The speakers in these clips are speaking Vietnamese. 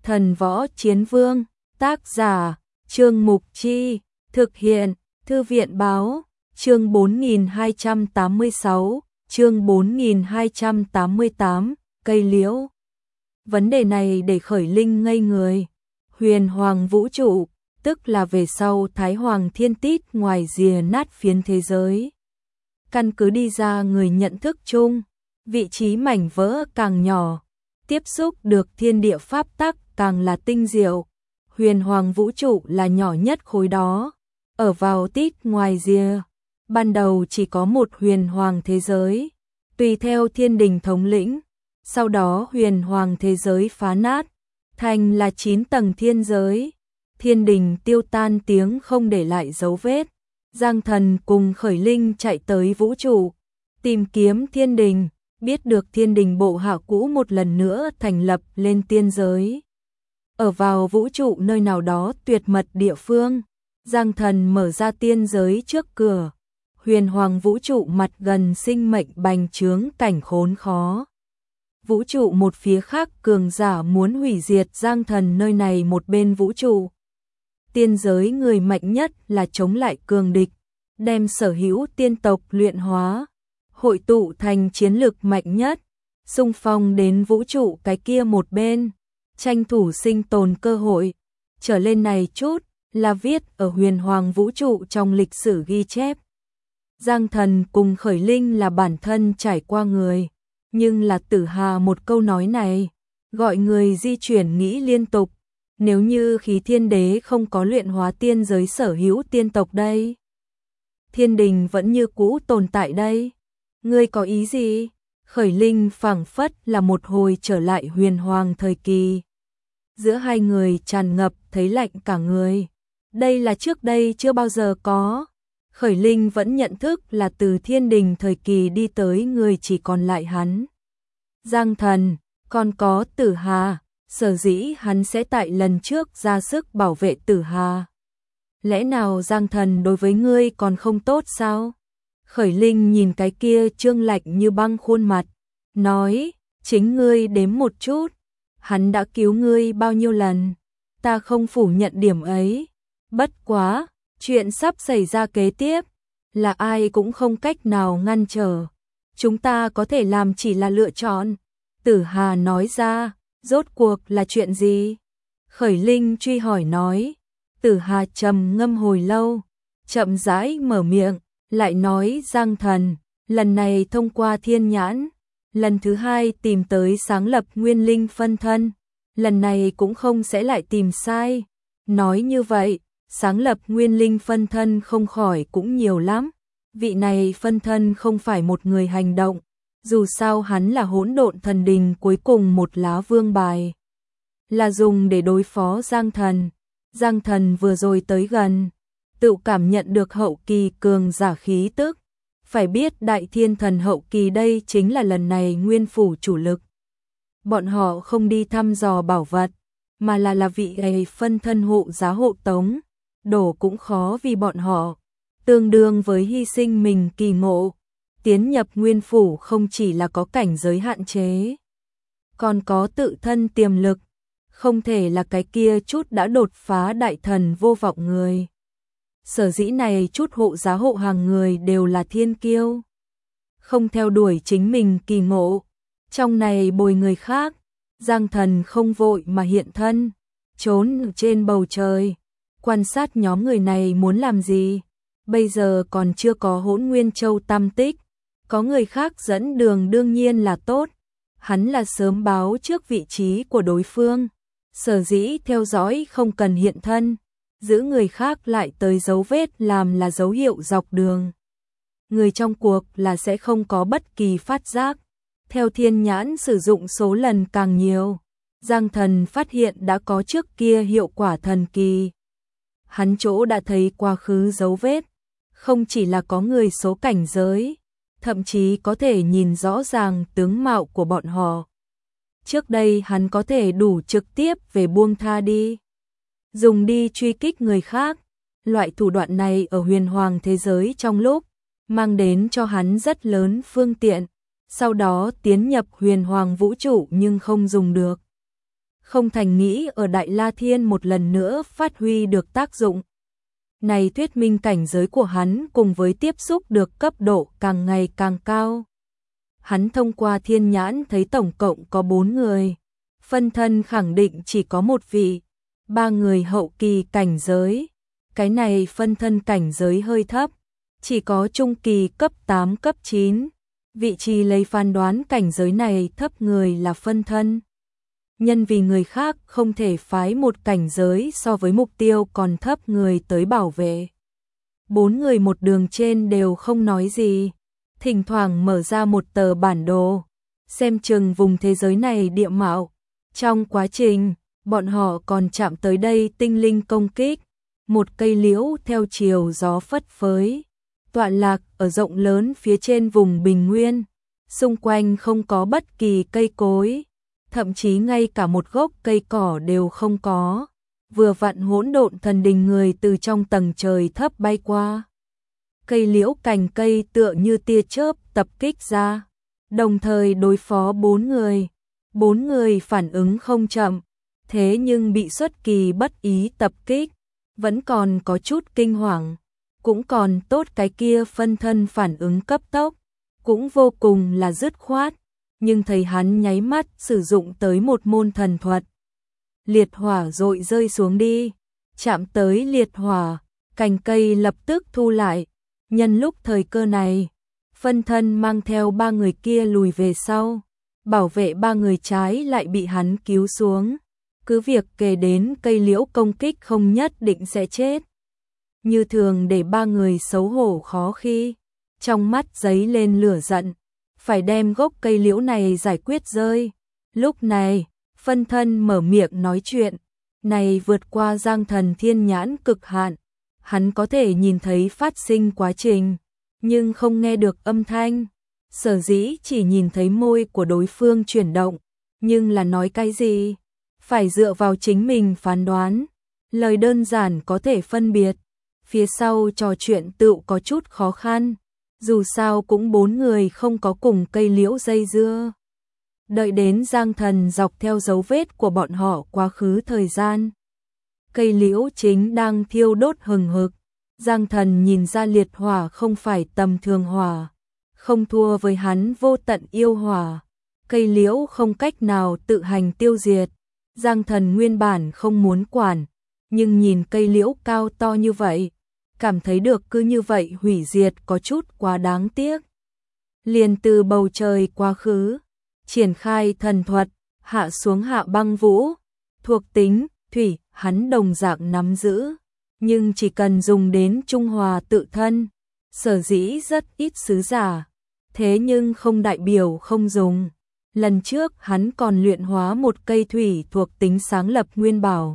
Thần Võ Chiến Vương, tác giả, Trương Mục Chi, thực hiện, Thư viện Báo, chương 4286, chương 4288, cây liễu. Vấn đề này để Khởi Linh ngây người. Huyền Hoàng vũ trụ, tức là về sau Thái Hoàng Thiên Tít ngoài rìa nát phiến thế giới. Căn cứ đi ra người nhận thức chung, vị trí mảnh vỡ càng nhỏ, tiếp xúc được thiên địa pháp tắc càng là tinh diệu. Huyền Hoàng vũ trụ là nhỏ nhất khối đó, ở vào tít ngoài rìa. Ban đầu chỉ có một huyền hoàng thế giới, tùy theo thiên đình thống lĩnh. Sau đó huyền hoàng thế giới phá nát, thành là 9 tầng thiên giới. Thiên đình tiêu tan tiếng không để lại dấu vết. Giang Thần cùng Khởi Linh chạy tới vũ trụ, tìm kiếm thiên đình, biết được thiên đình bộ hạ cũ một lần nữa thành lập lên tiên giới. Ở vào vũ trụ nơi nào đó tuyệt mật địa phương, Giang Thần mở ra tiên giới trước cửa. Huyền Hoàng vũ trụ mặt gần sinh mệnh bành trướng cảnh khốn khó. Vũ trụ một phía khác cường giả muốn hủy diệt Giang Thần nơi này một bên vũ trụ. Tiên giới người mạnh nhất là chống lại cường địch, đem sở hữu tiên tộc luyện hóa, hội tụ thành chiến lực mạnh nhất, xung phong đến vũ trụ cái kia một bên, tranh thủ sinh tồn cơ hội. Trở lên này chút là viết ở Huyền Hoàng vũ trụ trong lịch sử ghi chép. Giang Thần cùng Khởi Linh là bản thân trải qua người, nhưng là Tử Hà một câu nói này, gọi người di chuyển nghĩ liên tục. Nếu như khí thiên đế không có luyện hóa tiên giới sở hữu tiên tộc đây, thiên đình vẫn như cũ tồn tại đây. Ngươi có ý gì? Khởi Linh phảng phất là một hồi trở lại huyền hoàng thời kỳ. Giữa hai người tràn ngập thấy lạnh cả người. Đây là trước đây chưa bao giờ có. Khởi Linh vẫn nhận thức là từ thiên đình thời kỳ đi tới người chỉ còn lại hắn, Giang Thần, còn có Tử Hà. Sở dĩ hắn sẽ tại lần trước ra sức bảo vệ Tử Hà. Lẽ nào Giang Thần đối với ngươi còn không tốt sao? Khởi Linh nhìn cái kia trương lạnh như băng khuôn mặt, nói, chính ngươi đếm một chút, hắn đã cứu ngươi bao nhiêu lần, ta không phủ nhận điểm ấy. Bất quá, chuyện sắp xảy ra kế tiếp, là ai cũng không cách nào ngăn trở. Chúng ta có thể làm chỉ là lựa chọn. Tử Hà nói ra. Rốt cuộc là chuyện gì? Khởi Linh truy hỏi nói. Tử Hà trầm ngâm hồi lâu, chậm rãi mở miệng, lại nói Giang Thần, lần này thông qua thiên nhãn, lần thứ hai tìm tới sáng lập nguyên linh phân thân, lần này cũng không sẽ lại tìm sai. Nói như vậy, sáng lập nguyên linh phân thân không khỏi cũng nhiều lắm. Vị này phân thân không phải một người hành động. Dù sao hắn là hỗn độn thần đình cuối cùng một lá vương bài, là dùng để đối phó Giang Thần. Giang Thần vừa rồi tới gần, tự cảm nhận được hậu kỳ cường giả khí tức. Phải biết đại thiên thần hậu kỳ đây chính là lần này nguyên phủ chủ lực. Bọn họ không đi thăm dò bảo vật, mà là vị ấy phân thân hộ giá hộ tống. Đổ cũng khó vì bọn họ, tương đương với hy sinh mình kỳ ngộ. Tiến nhập nguyên phủ không chỉ là có cảnh giới hạn chế, còn có tự thân tiềm lực, không thể là cái kia chút đã đột phá đại thần vô vọng người. Sở dĩ này chút hộ giá hộ hàng người đều là thiên kiêu, không theo đuổi chính mình kỳ ngộ, trong này bồi người khác. Giang Thần không vội mà hiện thân, trốn trên bầu trời, quan sát nhóm người này muốn làm gì. Bây giờ còn chưa có Hỗn Nguyên Châu tam tích, có người khác dẫn đường đương nhiên là tốt. Hắn là sớm báo trước vị trí của đối phương, sở dĩ theo dõi không cần hiện thân, giữ người khác lại tới dấu vết làm là dấu hiệu dọc đường. Người trong cuộc là sẽ không có bất kỳ phát giác. Theo thiên nhãn sử dụng số lần càng nhiều, Giang Thần phát hiện đã có trước kia hiệu quả thần kỳ. Hắn chỗ đã thấy quá khứ dấu vết, không chỉ là có người số cảnh giới, thậm chí có thể nhìn rõ ràng tướng mạo của bọn họ. Trước đây hắn có thể đủ trực tiếp về buông tha đi, dùng đi truy kích người khác. Loại thủ đoạn này ở huyền hoàng thế giới trong lúc mang đến cho hắn rất lớn phương tiện, sau đó tiến nhập huyền hoàng vũ trụ nhưng không dùng được. không thành nghĩ ở Đại La Thiên một lần nữa phát huy được tác dụng. Này thuyết minh cảnh giới của hắn cùng với tiếp xúc được cấp độ càng ngày càng cao. Hắn thông qua thiên nhãn thấy tổng cộng có 4 người, phân thân khẳng định chỉ có một vị, 3 người hậu kỳ cảnh giới. Cái này phân thân cảnh giới hơi thấp, chỉ có trung kỳ cấp 8 cấp 9. Vị trí lấy phán đoán cảnh giới này thấp người là phân thân. Nhân vì người khác không thể phái một cảnh giới so với mục tiêu còn thấp người tới bảo vệ. 4 người một đường trên đều không nói gì, thỉnh thoảng mở ra một tờ bản đồ, xem chừng vùng thế giới này địa mạo. Trong quá trình, bọn họ còn chạm tới đây tinh linh công kích, một cây liễu theo chiều gió phất phới, tọa lạc ở rộng lớn phía trên vùng bình nguyên, xung quanh không có bất kỳ cây cối, thậm chí ngay cả một gốc cây cỏ đều không có. Vừa vặn hỗn độn thần đình người từ trong tầng trời thấp bay qua. Cây liễu cành cây tựa như tia chớp tập kích ra, đồng thời đối phó 4 người. 4 người phản ứng không chậm, thế nhưng bị xuất kỳ bất ý tập kích, vẫn còn có chút kinh hoàng. Cũng còn tốt cái kia phân thân phản ứng cấp tốc, cũng vô cùng là dứt khoát, nhưng thấy hắn nháy mắt sử dụng tới một môn thần thuật. Liệt hỏa dội rơi xuống đi, chạm tới liệt hỏa, cành cây lập tức thu lại. Nhân lúc thời cơ này, phân thân mang theo 3 người kia lùi về sau, bảo vệ 3 người trái lại bị hắn cứu xuống. Cứ việc kề đến cây liễu công kích không nhất định sẽ chết. Như thường để 3 người xấu hổ khó khi, trong mắt giấy lên lửa giận, phải đem gốc cây liễu này giải quyết rơi. Lúc này, phân thân mở miệng nói chuyện, này vượt qua Giang Thần thiên nhãn cực hạn, hắn có thể nhìn thấy phát sinh quá trình, nhưng không nghe được âm thanh. Sở dĩ chỉ nhìn thấy môi của đối phương chuyển động, nhưng là nói cái gì, phải dựa vào chính mình phán đoán. Lời đơn giản có thể phân biệt, phía sau trò chuyện tựu có chút khó khăn, dù sao cũng 4 người không có cùng cây liễu dây dưa. Đợi đến Giang Thần dọc theo dấu vết của bọn họ quá khứ thời gian, cây liễu chính đang thiêu đốt hừng hực. Giang Thần nhìn ra liệt hỏa không phải tầm thường hỏa, không thua với hắn vô tận yêu hỏa. Cây liễu không cách nào tự hành tiêu diệt. Giang Thần nguyên bản không muốn quản, nhưng nhìn cây liễu cao to như vậy, cảm thấy được cứ như vậy hủy diệt có chút quá đáng tiếc. Liền từ bầu trời quá khứ, triển khai thần thuật, hạ xuống hạ băng vũ, thuộc tính, thủy, hắn đồng dạng nắm giữ, nhưng chỉ cần dùng đến trung hòa tự thân, sở dĩ rất ít sứ giả, thế nhưng không đại biểu không dùng. Lần trước hắn còn luyện hóa một cây thủy thuộc tính sáng lập nguyên bảo.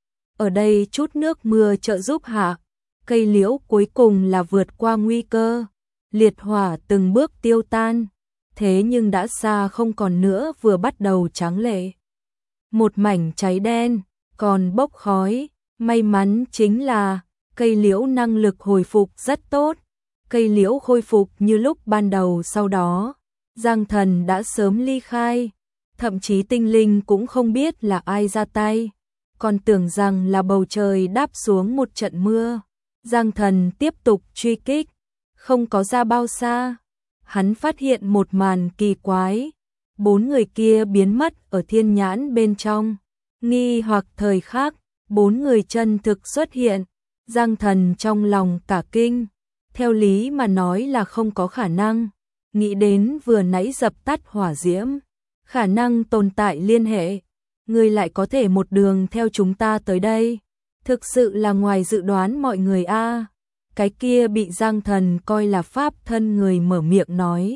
Ở đây chút nước mưa trợ giúp hạ, cây liễu cuối cùng là vượt qua nguy cơ, liệt hỏa từng bước tiêu tan, thế nhưng đã xa không còn nữa, vừa bắt đầu tráng lệ. Một mảnh cháy đen, còn bốc khói, may mắn chính là cây liễu năng lực hồi phục rất tốt, cây liễu khôi phục như lúc ban đầu. Sau đó Giang Thần đã sớm ly khai, thậm chí tinh linh cũng không biết là ai ra tay, còn tưởng rằng là bầu trời đáp xuống một trận mưa. Giang Thần tiếp tục truy kích, không có ra bao xa, hắn phát hiện một màn kỳ quái, 4 người kia biến mất ở thiên nhãn bên trong. Nghi hoặc thời khắc, 4 người chân thực xuất hiện, Giang Thần trong lòng cả kinh, theo lý mà nói là không có khả năng. Nghĩ đến vừa nãy dập tắt hỏa diễm, khả năng tồn tại liên hệ, người lại có thể một đường theo chúng ta tới đây, thực sự là ngoài dự đoán mọi người a. Cái kia bị Giang Thần coi là pháp thân người mở miệng nói.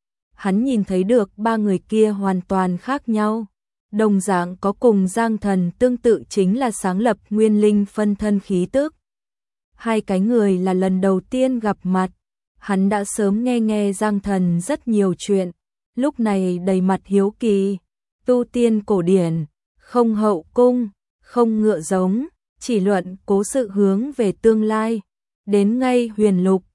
Hắn nhìn thấy được 3 người kia hoàn toàn khác nhau, đồng dạng có cùng Giang Thần tương tự, chính là sáng lập nguyên linh phân thân khí tức. Hai cái người là lần đầu tiên gặp mặt. Hắn đã sớm nghe Giang Thần rất nhiều chuyện, lúc này đầy mặt hiếu kỳ. Tu tiên cổ điển, không hậu cung, không ngựa giống, chỉ luận cố sự hướng về tương lai. Đến ngay huyền lục,